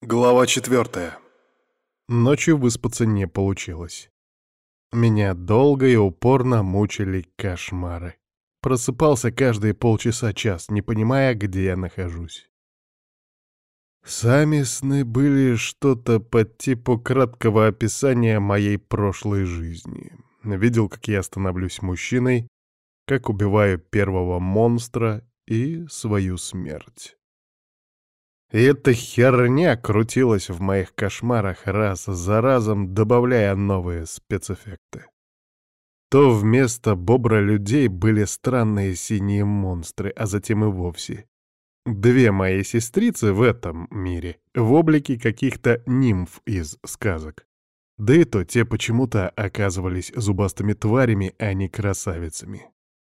Глава 4. Ночью выспаться не получилось. Меня долго и упорно мучили кошмары. Просыпался каждые полчаса-час, не понимая, где я нахожусь. Сами сны были что-то по типу краткого описания моей прошлой жизни. Видел, как я становлюсь мужчиной, как убиваю первого монстра и свою смерть. И эта херня крутилась в моих кошмарах раз за разом, добавляя новые спецэффекты. То вместо бобра-людей были странные синие монстры, а затем и вовсе две мои сестрицы в этом мире в облике каких-то нимф из сказок. Да и то те почему-то оказывались зубастыми тварями, а не красавицами.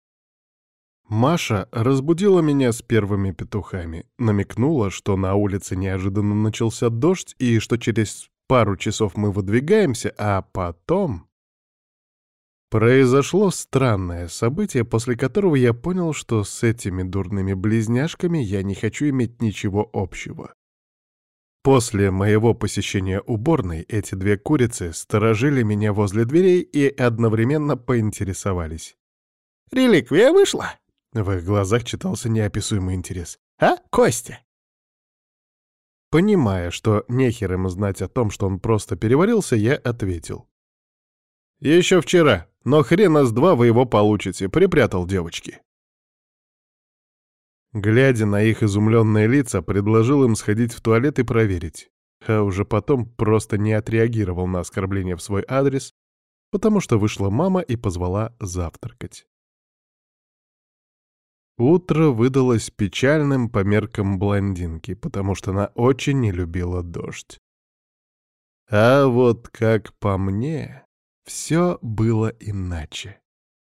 Маша разбудила меня с первыми петухами, намекнула, что на улице неожиданно начался дождь и что через пару часов мы выдвигаемся, а потом... Произошло странное событие, после которого я понял, что с этими дурными близняшками я не хочу иметь ничего общего. После моего посещения уборной эти две курицы сторожили меня возле дверей и одновременно поинтересовались. «Реликвия вышла?» В их глазах читался неописуемый интерес. «А, Костя?» Понимая, что нехер им знать о том, что он просто переварился, я ответил. «Еще вчера, но хрена с два вы его получите, припрятал девочки». Глядя на их изумленные лица, предложил им сходить в туалет и проверить. А уже потом просто не отреагировал на оскорбление в свой адрес, потому что вышла мама и позвала завтракать. Утро выдалось печальным по меркам блондинки, потому что она очень не любила дождь. А вот как по мне, все было иначе.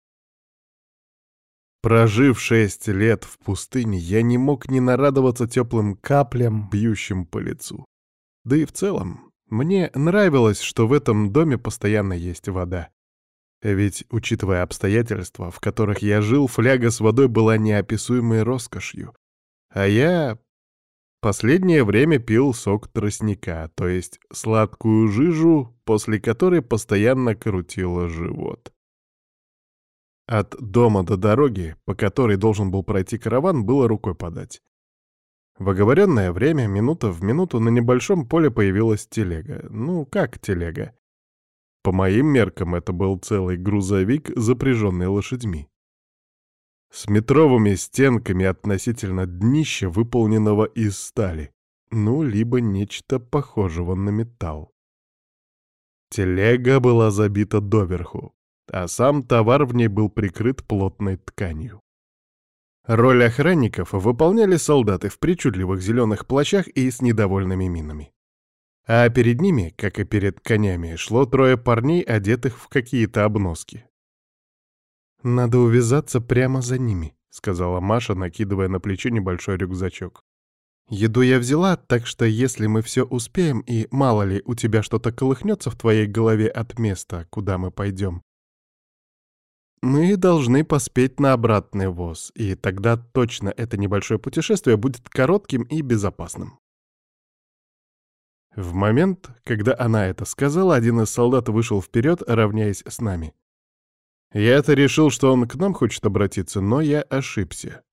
Прожив 6 лет в пустыне, я не мог не нарадоваться теплым каплям, бьющим по лицу. Да и в целом, мне нравилось, что в этом доме постоянно есть вода. Ведь, учитывая обстоятельства, в которых я жил, фляга с водой была неописуемой роскошью. А я последнее время пил сок тростника, то есть сладкую жижу, после которой постоянно крутило живот. От дома до дороги, по которой должен был пройти караван, было рукой подать. В оговоренное время, минута в минуту, на небольшом поле появилась телега. Ну, как телега? По моим меркам, это был целый грузовик, запряженный лошадьми. С метровыми стенками относительно днища, выполненного из стали, ну, либо нечто похожего на металл. Телега была забита доверху, а сам товар в ней был прикрыт плотной тканью. Роль охранников выполняли солдаты в причудливых зеленых плащах и с недовольными минами. А перед ними, как и перед конями, шло трое парней, одетых в какие-то обноски. «Надо увязаться прямо за ними», — сказала Маша, накидывая на плечо небольшой рюкзачок. «Еду я взяла, так что если мы все успеем, и мало ли у тебя что-то колыхнется в твоей голове от места, куда мы пойдем, мы должны поспеть на обратный воз, и тогда точно это небольшое путешествие будет коротким и безопасным». В момент, когда она это сказала, один из солдат вышел вперед, равняясь с нами. Я-то решил, что он к нам хочет обратиться, но я ошибся.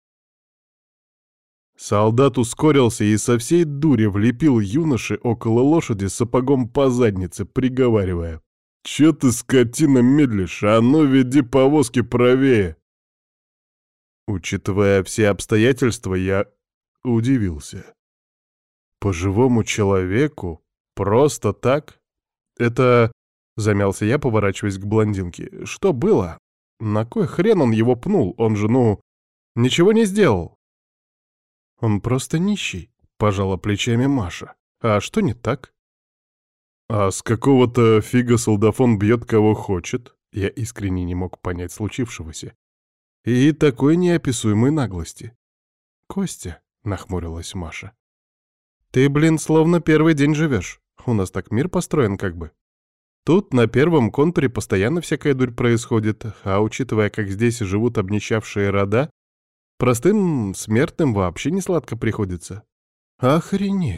Солдат ускорился и со всей дури влепил юноше около лошади сапогом по заднице, приговаривая: «Чё ты, скотина, медлишь? А ну, веди повозки правее!» Учитывая все обстоятельства, я удивился. По живому человеку? Просто так? Это... Замялся я, поворачиваясь к блондинке. Что было? На кой хрен он его пнул? Он же, ничего не сделал. Он просто нищий, пожала плечами Маша. А что не так? А с какого-то фига солдафон бьет кого хочет? Я искренне не мог понять случившегося. И такой неописуемой наглости. Костя, нахмурилась Маша. Ты, блин, словно первый день живешь. У нас так мир построен как бы. Тут на первом контуре постоянно всякая дурь происходит, а учитывая, как здесь живут обнищавшие рода, простым смертным вообще не сладко приходится. Охренеть,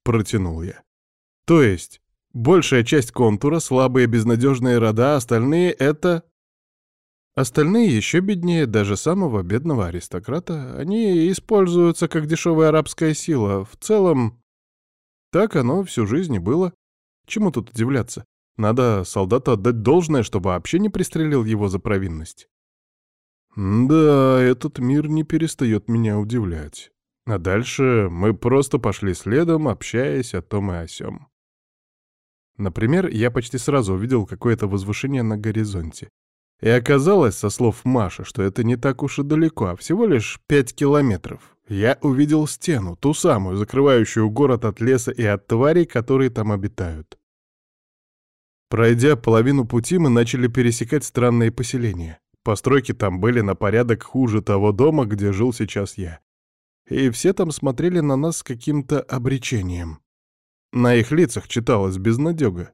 протянул я. То есть, большая часть контура, слабые безнадежные рода, остальные — это... Остальные еще беднее даже самого бедного аристократа. Они используются как дешевая арабская сила. В целом, так оно всю жизнь и было. Чему тут удивляться? Надо солдату отдать должное, чтобы вообще не пристрелил его за провинность. Да, этот мир не перестает меня удивлять. А дальше мы просто пошли следом, общаясь о том и о сём. Например, я почти сразу увидел какое-то возвышение на горизонте. И оказалось, со слов Маши, что это не так уж и далеко, а всего лишь 5 километров. Я увидел стену, ту самую, закрывающую город от леса и от тварей, которые там обитают. Пройдя половину пути, мы начали пересекать странные поселения. Постройки там были на порядок хуже того дома, где жил сейчас я. И все там смотрели на нас с каким-то обречением. На их лицах читалась безнадёга.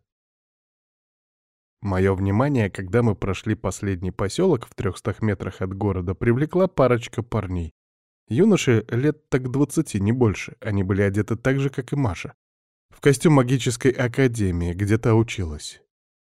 Мое внимание, когда мы прошли последний поселок в 300 метрах от города, привлекла парочка парней. Юноши лет так 20, не больше. Они были одеты так же, как и Маша. В костюм магической академии, где та училась.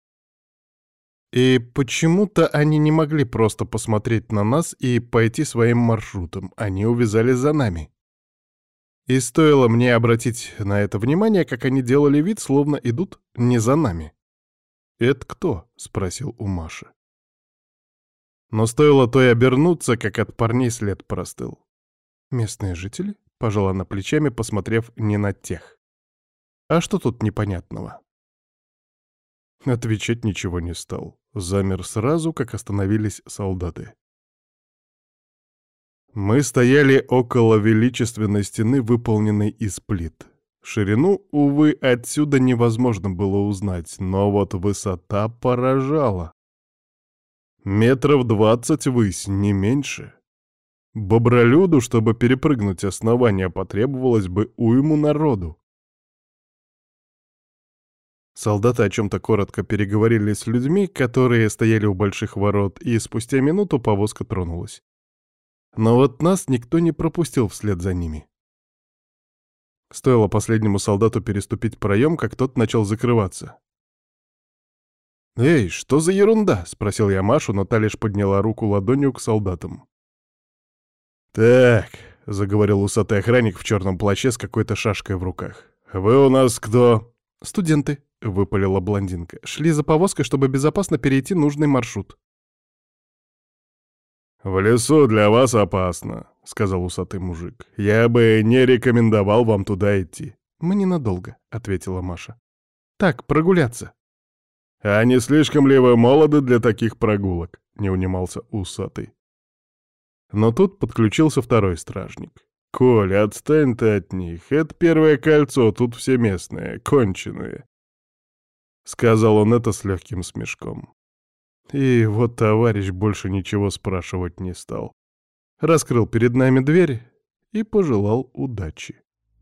И почему-то они не могли просто посмотреть на нас и пойти своим маршрутом. Они увязали за нами. И стоило мне обратить на это внимание, как они делали вид, словно идут не за нами. «Это кто?» — спросил у Маши. Но стоило той обернуться, как от парней след простыл. «Местные жители?» — пожала она плечами, посмотрев не на тех. «А что тут непонятного?» Отвечать ничего не стал. Замер сразу, как остановились солдаты. Мы стояли около величественной стены, выполненной из плит. Ширину, увы, отсюда невозможно было узнать, но вот высота поражала. 20 метров ввысь, не меньше. Бобролюду, чтобы перепрыгнуть основание, потребовалось бы уйму народу. Солдаты о чем-то коротко переговорили с людьми, которые стояли у больших ворот, и спустя минуту повозка тронулась. Но вот нас никто не пропустил вслед за ними. Стоило последнему солдату переступить проем, как тот начал закрываться. «Эй, что за ерунда?» — спросил я Машу, но та лишь подняла руку ладонью к солдатам. «Так», — заговорил усатый охранник в черном плаще с какой-то шашкой в руках. «Вы у нас кто?» «Студенты», — выпалила блондинка. «Шли за повозкой, чтобы безопасно перейти нужный маршрут». «В лесу для вас опасно», — сказал усатый мужик. «Я бы не рекомендовал вам туда идти». «Мы ненадолго», — ответила Маша. «Так, прогуляться». «А не слишком ли вы молоды для таких прогулок?» — не унимался усатый. Но тут подключился второй стражник. «Коля, отстань ты от них. Это первое кольцо, тут все местные, конченые», — сказал он это с легким смешком. И вот товарищ больше ничего спрашивать не стал. Раскрыл перед нами дверь и пожелал удачи.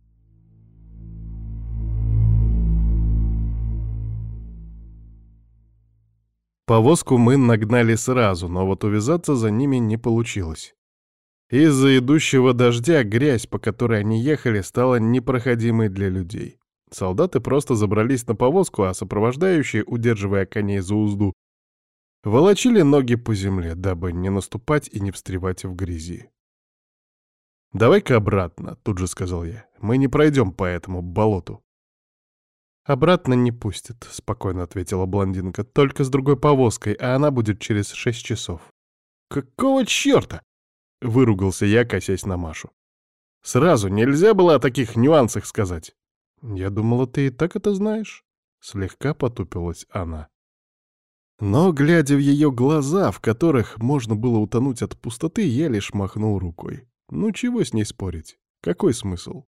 Повозку мы нагнали сразу, но вот увязаться за ними не получилось. Из-за идущего дождя грязь, по которой они ехали, стала непроходимой для людей. Солдаты просто забрались на повозку, а сопровождающие, удерживая коней за узду, волочили ноги по земле, дабы не наступать и не встревать в грязи. «Давай-ка обратно», — тут же сказал я. «Мы не пройдем по этому болоту». «Обратно не пустят», — спокойно ответила блондинка. «Только с другой повозкой, а она будет через 6 часов». «Какого черта?» — выругался я, косясь на Машу. «Сразу нельзя было о таких нюансах сказать». «Я думала, ты и так это знаешь», — слегка потупилась она. Но, глядя в ее глаза, в которых можно было утонуть от пустоты, я лишь махнул рукой. Ну чего с ней спорить? Какой смысл?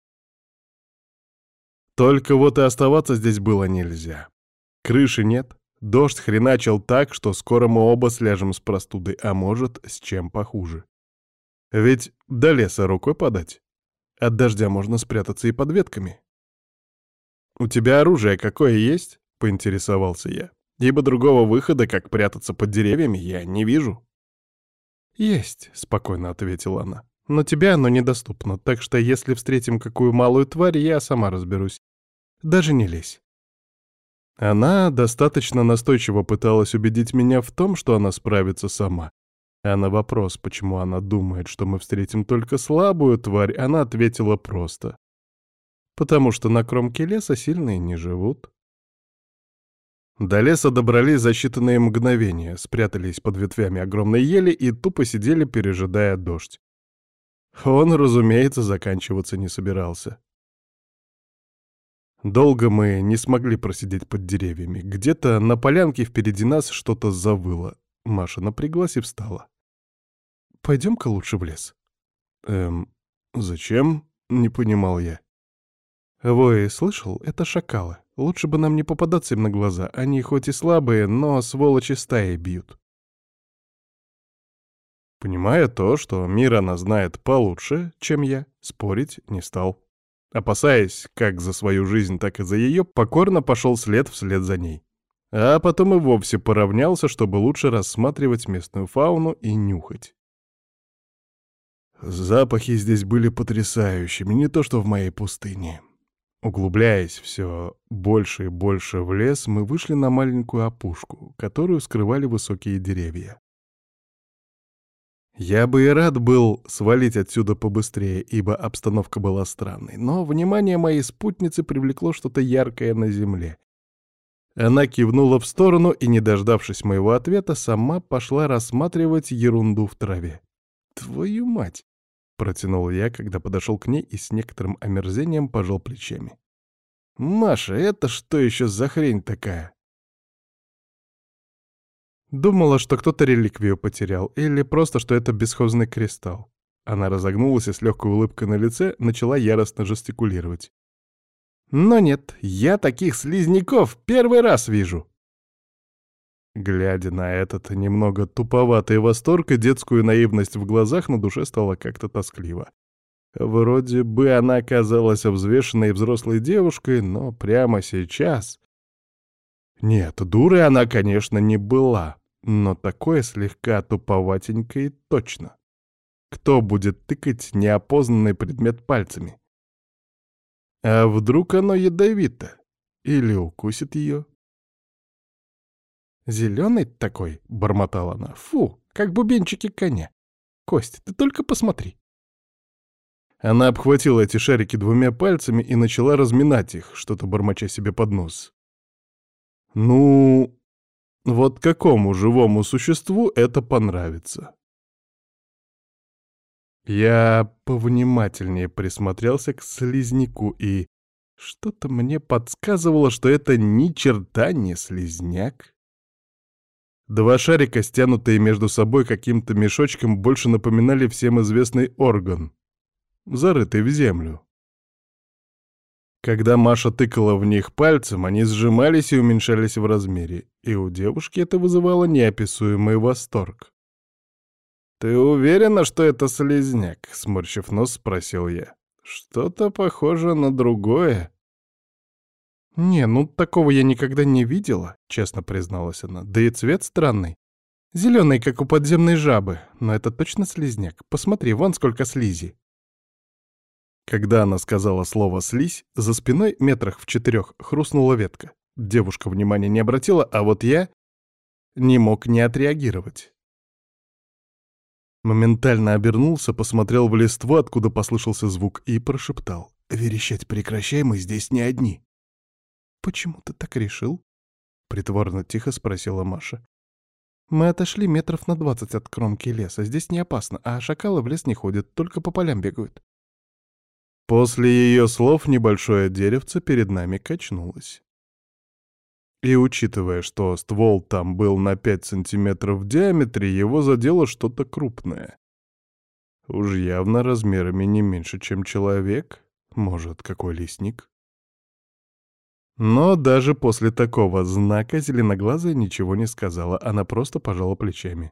Только вот и оставаться здесь было нельзя. Крыши нет, дождь хреначил так, что скоро мы оба сляжем с простудой, а может, с чем похуже. Ведь до леса рукой подать. От дождя можно спрятаться и под ветками. «У тебя оружие какое есть?» — поинтересовался я. Ибо другого выхода, как прятаться под деревьями, я не вижу. «Есть», — спокойно ответила она. «Но тебе оно недоступно, так что если встретим какую малую тварь, я сама разберусь. Даже не лезь». Она достаточно настойчиво пыталась убедить меня в том, что она справится сама. А на вопрос, почему она думает, что мы встретим только слабую тварь, она ответила просто: «Потому что на кромке леса сильные не живут». До леса добрались за считанные мгновения, спрятались под ветвями огромной ели и тупо сидели, пережидая дождь. Он, разумеется, заканчиваться не собирался. Долго мы не смогли просидеть под деревьями. Где-то на полянке впереди нас что-то завыло. Маша напряглась и встала. «Пойдем-ка лучше в лес». «Эм, зачем?» — не понимал я. «Вой, слышал? Это шакалы. Лучше бы нам не попадаться им на глаза. Они хоть и слабые, но сволочи стаей бьют». Понимая то, что мир она знает получше, чем я, спорить не стал. Опасаясь как за свою жизнь, так и за ее, покорно пошел вслед за ней. А потом и вовсе поравнялся, чтобы лучше рассматривать местную фауну и нюхать. Запахи здесь были потрясающими, не то что в моей пустыне. Углубляясь все больше и больше в лес, мы вышли на маленькую опушку, которую скрывали высокие деревья. Я бы и рад был свалить отсюда побыстрее, ибо обстановка была странной, но внимание моей спутницы привлекло что-то яркое на земле. Она кивнула в сторону и, не дождавшись моего ответа, сама пошла рассматривать ерунду в траве. «Твою мать!» — протянул я, когда подошел к ней и с некоторым омерзением пожал плечами. «Маша, это что еще за хрень такая?» Думала, что кто-то реликвию потерял, или просто, что это бесхозный кристалл. Она разогнулась и с легкой улыбкой на лице начала яростно жестикулировать. «Но нет, я таких слизняков первый раз вижу!» Глядя на этот немного туповатый восторг и детскую наивность в глазах, на душе стало как-то тоскливо. Вроде бы она оказалась взвешенной взрослой девушкой, но прямо сейчас... Нет, дурой она, конечно, не была, но такое слегка туповатенькое точно. Кто будет тыкать неопознанный предмет пальцами? А вдруг оно ядовито? Или укусит ее? «Зеленый такой», — бормотала она. «Фу, как бубенчики коня. Кость, ты только посмотри». Она обхватила эти шарики двумя пальцами и начала разминать их, что-то бормоча себе под нос. Ну, вот какому живому существу это понравится? Я повнимательнее присмотрелся к слизняку, и что-то мне подсказывало, что это ни черта не слизняк. Два шарика, стянутые между собой каким-то мешочком, больше напоминали всем известный орган, зарытый в землю. Когда Маша тыкала в них пальцем, они сжимались и уменьшались в размере, и у девушки это вызывало неописуемый восторг. «Ты уверена, что это слизняк?» — сморщив нос, спросил я. «Что-то похоже на другое». «Не, ну такого я никогда не видела», — честно призналась она. «Да и цвет странный. Зеленый, как у подземной жабы. Но это точно слизняк. Посмотри, вон сколько слизи». Когда она сказала слово «слизь», за спиной метрах в 4 хрустнула ветка. Девушка внимания не обратила, а вот я не мог не отреагировать. Моментально обернулся, посмотрел в листву, откуда послышался звук, и прошептал: «Верещать прекращай, мы здесь не одни». «Почему ты так решил?» — притворно тихо спросила Маша. «Мы отошли метров на 20 от кромки леса. Здесь не опасно, а шакалы в лес не ходят, только по полям бегают». После ее слов небольшое деревце перед нами качнулось. И учитывая, что ствол там был на 5 сантиметров в диаметре, его задело что-то крупное. Уж явно размерами не меньше, чем человек, может, какой лесник. Но даже после такого знака зеленоглазая ничего не сказала, она просто пожала плечами.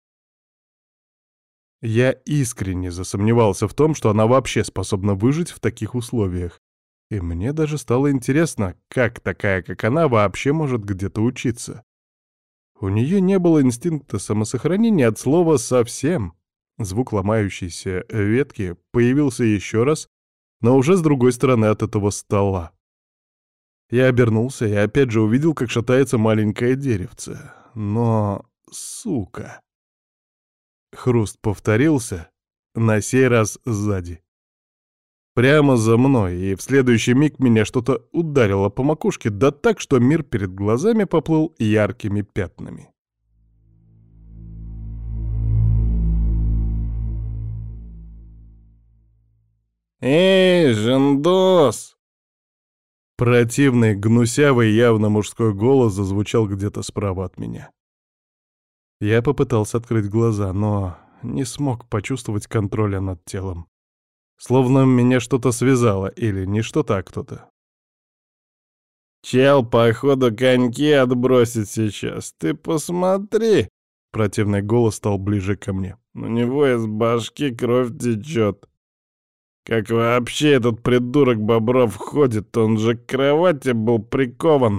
Я искренне засомневался в том, что она вообще способна выжить в таких условиях. И мне даже стало интересно, как такая, как она, вообще может где-то учиться. У нее не было инстинкта самосохранения от слова «совсем». Звук ломающейся ветки появился еще раз, но уже с другой стороны от этого стола. Я обернулся и опять же увидел, как шатается маленькое деревце. Но, сука... Хруст повторился, на сей раз сзади. Прямо за мной, и в следующий миг меня что-то ударило по макушке, да так, что мир перед глазами поплыл яркими пятнами. «Эй, Жендос!» Противный, гнусявый, явно мужской голос зазвучал где-то справа от меня. Я попытался открыть глаза, но не смог почувствовать контроля над телом. Словно меня что-то связало, или не что-то, а кто-то. «Чел, походу, коньки отбросит сейчас. Ты посмотри!» Противный голос стал ближе ко мне. «У него из башки кровь течет. Как вообще этот придурок Бобров ходит? Он же к кровати был прикован!»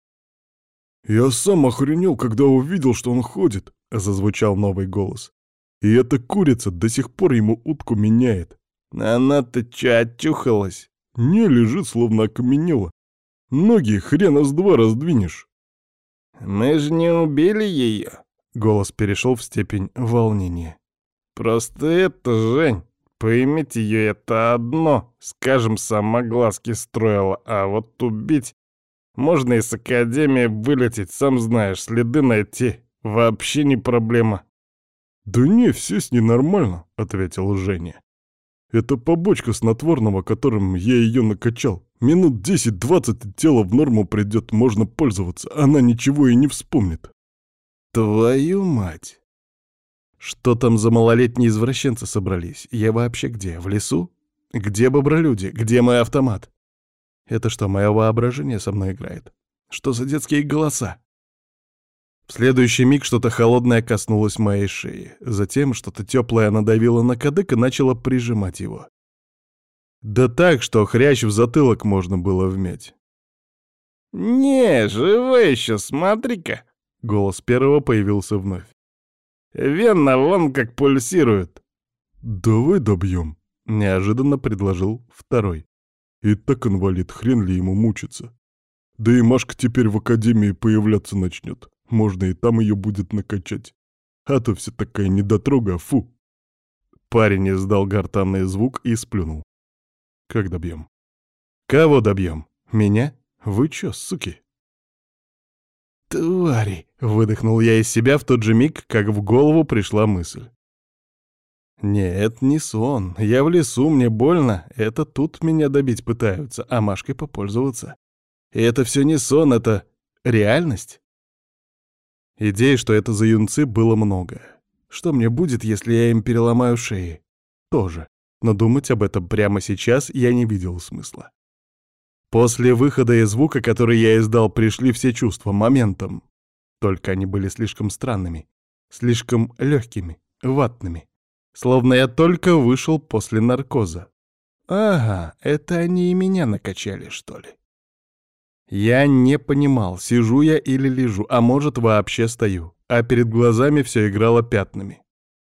«Я сам охренел, когда увидел, что он ходит», — зазвучал новый голос. «И эта курица до сих пор ему утку меняет». «Она-то чё, отчухалась?» «Не, лежит, словно окаменела. Ноги хрена с два раздвинешь». «Мы же не убили ее!» Голос перешел в степень волнения. «Просто это, Жень, поиметь ее это одно, скажем, сама глазки строила, а вот убить можно и с академии вылететь, сам знаешь, следы найти вообще не проблема». «Да не, все с ней нормально», — ответил Женя. «Это побочка снотворного, которым я ее накачал. Минут 10-20 и тело в норму придет, можно пользоваться, она ничего и не вспомнит». «Твою мать! Что там за малолетние извращенцы собрались? Я вообще где? В лесу? Где бобролюди? Где мой автомат? Это что, мое воображение со мной играет? Что за детские голоса?» В следующий миг что-то холодное коснулось моей шеи. Затем что-то теплое надавило на кадык и начало прижимать его. Да так, что хрящ в затылок можно было вмять. «Не, живой еще, смотри-ка!» Голос первого появился вновь. «Вена вон как пульсирует!» «Давай добьем», — неожиданно предложил второй. «И так инвалид, хрен ли ему мучиться. Да и Машка теперь в академии появляться начнет. Можно и там ее будет накачать. А то вся такая недотрога, фу». Парень издал гортанный звук и сплюнул. «Как добьем?» «Кого добьем? Меня? Вы чё, суки?» «Твари!» — выдохнул я из себя в тот же миг, как в голову пришла мысль. «Нет, не сон. Я в лесу, мне больно. Это тут меня добить пытаются, а Машкой попользоваться. И это все не сон, это реальность?» Идей, что это за юнцы, было много. Что мне будет, если я им переломаю шеи? Тоже. Но думать об этом прямо сейчас я не видел смысла. После выхода и звука, который я издал, пришли все чувства моментом. Только они были слишком странными, слишком легкими, ватными. Словно я только вышел после наркоза. Ага, это они и меня накачали, что ли? Я не понимал, сижу я или лежу, а может, вообще стою, а перед глазами все играло пятнами.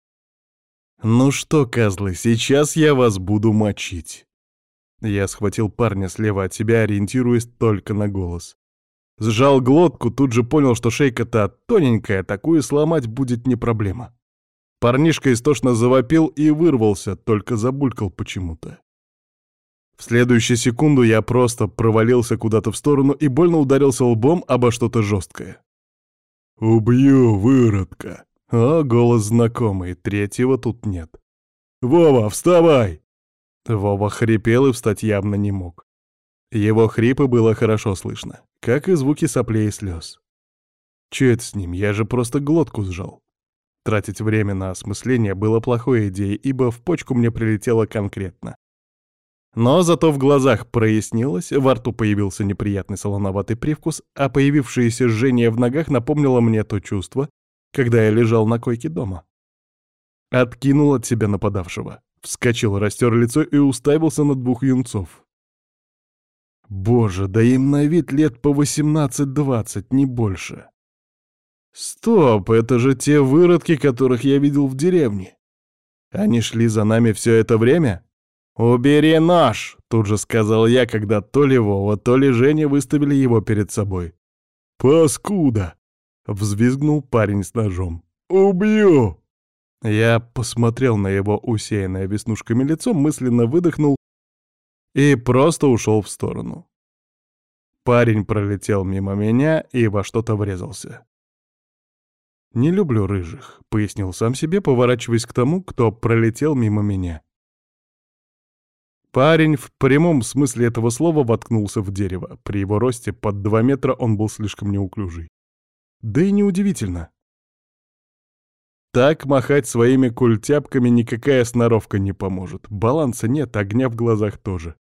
«Ну что, козлы, сейчас я вас буду мочить». Я схватил парня слева от себя, ориентируясь только на голос. Сжал глотку, тут же понял, что шейка-то тоненькая, такую сломать будет не проблема. Парнишка истошно завопил и вырвался, только забулькал почему-то. В следующую секунду я просто провалился куда-то в сторону и больно ударился лбом обо что-то жесткое. «Убью, выродка!» О, голос знакомый, третьего тут нет. «Вова, вставай!» Вова хрипел и встать явно не мог. Его хрипы было хорошо слышно, как и звуки соплей и слез. Чё это с ним? Я же просто глотку сжал. Тратить время на осмысление было плохой идеей, ибо в почку мне прилетело конкретно. Но зато в глазах прояснилось, во рту появился неприятный солоноватый привкус, а появившееся жжение в ногах напомнило мне то чувство, когда я лежал на койке дома. Откинул от себя нападавшего, вскочил, растер лицо и уставился на двух юнцов. Боже, да им на вид лет по 18-20, не больше. Стоп, это же те выродки, которых я видел в деревне. Они шли за нами все это время? «Убери нож!» — тут же сказал я, когда то ли Вова, то ли Женя выставили его перед собой. «Паскуда!» — взвизгнул парень с ножом. «Убью!» Я посмотрел на его усеянное веснушками лицо, мысленно выдохнул и просто ушел в сторону. Парень пролетел мимо меня и во что-то врезался. «Не люблю рыжих», — пояснил сам себе, поворачиваясь к тому, кто пролетел мимо меня. Парень в прямом смысле этого слова воткнулся в дерево. При его росте под 2 метра он был слишком неуклюжий. Да и неудивительно. Так махать своими культяпками никакая сноровка не поможет. Баланса нет, огня в глазах тоже.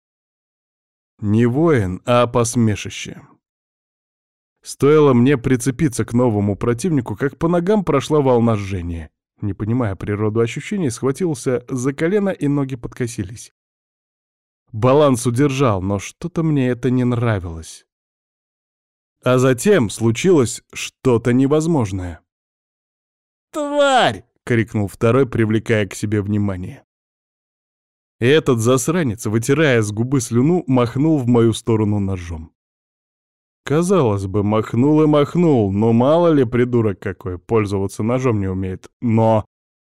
Не воин, а посмешище. Стоило мне прицепиться к новому противнику, как по ногам прошла волна жжения. Не понимая природу ощущений, схватился за колено, и ноги подкосились. Баланс удержал, но что-то мне это не нравилось. А затем случилось что-то невозможное. «Тварь!» — крикнул второй, привлекая к себе внимание. И этот засранец, вытирая с губы слюну, махнул в мою сторону ножом. Казалось бы, махнул и махнул, но мало ли придурок какой, пользоваться ножом не умеет. Но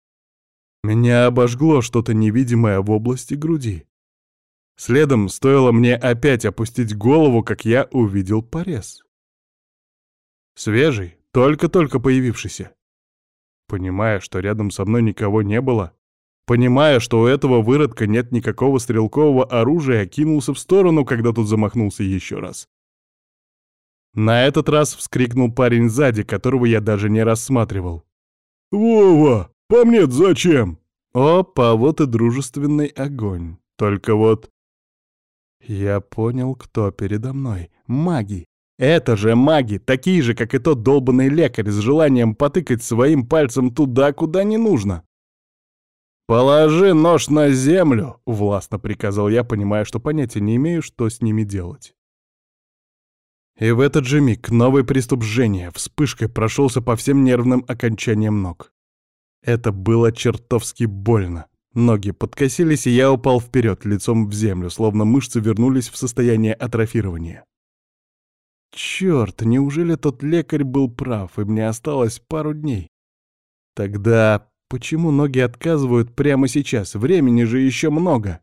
меня обожгло что-то невидимое в области груди. Следом стоило мне опять опустить голову, как я увидел порез. Свежий, только-только появившийся. Понимая, что рядом со мной никого не было, понимая, что у этого выродка нет никакого стрелкового оружия, кинулся в сторону, когда тот замахнулся еще раз. На этот раз вскрикнул парень сзади, которого я даже не рассматривал. «Вова, по мне зачем?» Опа, вот и дружественный огонь. Только вот... Я понял, кто передо мной. Маги. Это же маги, такие же, как и тот долбанный лекарь, с желанием потыкать своим пальцем туда, куда не нужно. «Положи нож на землю», — властно приказал я, понимая, что понятия не имею, что с ними делать. И в этот же миг новый приступ жжения вспышкой прошелся по всем нервным окончаниям ног. Это было чертовски больно. Ноги подкосились, и я упал вперед, лицом в землю, словно мышцы вернулись в состояние атрофирования. Черт, неужели тот лекарь был прав, и мне осталось пару дней? Тогда почему ноги отказывают прямо сейчас? Времени же еще много.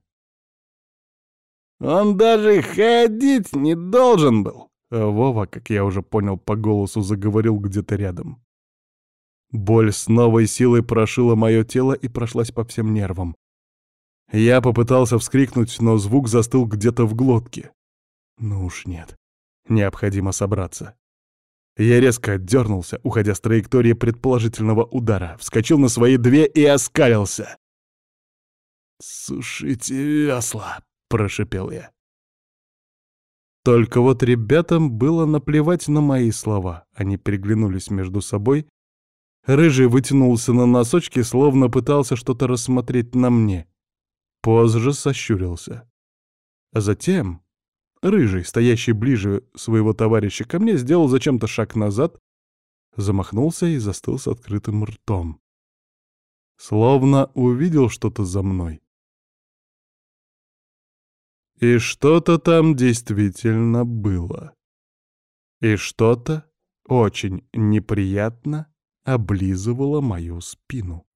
Он даже ходить не должен был. А Вова, как я уже понял по голосу, заговорил где-то рядом. Боль с новой силой прошила мое тело и прошлась по всем нервам. Я попытался вскрикнуть, но звук застыл где-то в глотке. Ну уж нет. Необходимо собраться. Я резко отдернулся, уходя с траектории предположительного удара, вскочил на свои 2 и оскалился. «Сушите весла!» — прошипел я. Только вот ребятам было наплевать на мои слова. Они переглянулись между собой. Рыжий вытянулся на носочки, словно пытался что-то рассмотреть на мне. Позже сощурился. А затем Рыжий, стоящий ближе своего товарища ко мне, сделал зачем-то шаг назад, замахнулся и застыл с открытым ртом. Словно увидел что-то за мной. И что-то там действительно было. И что-то очень неприятно облизывало мою спину.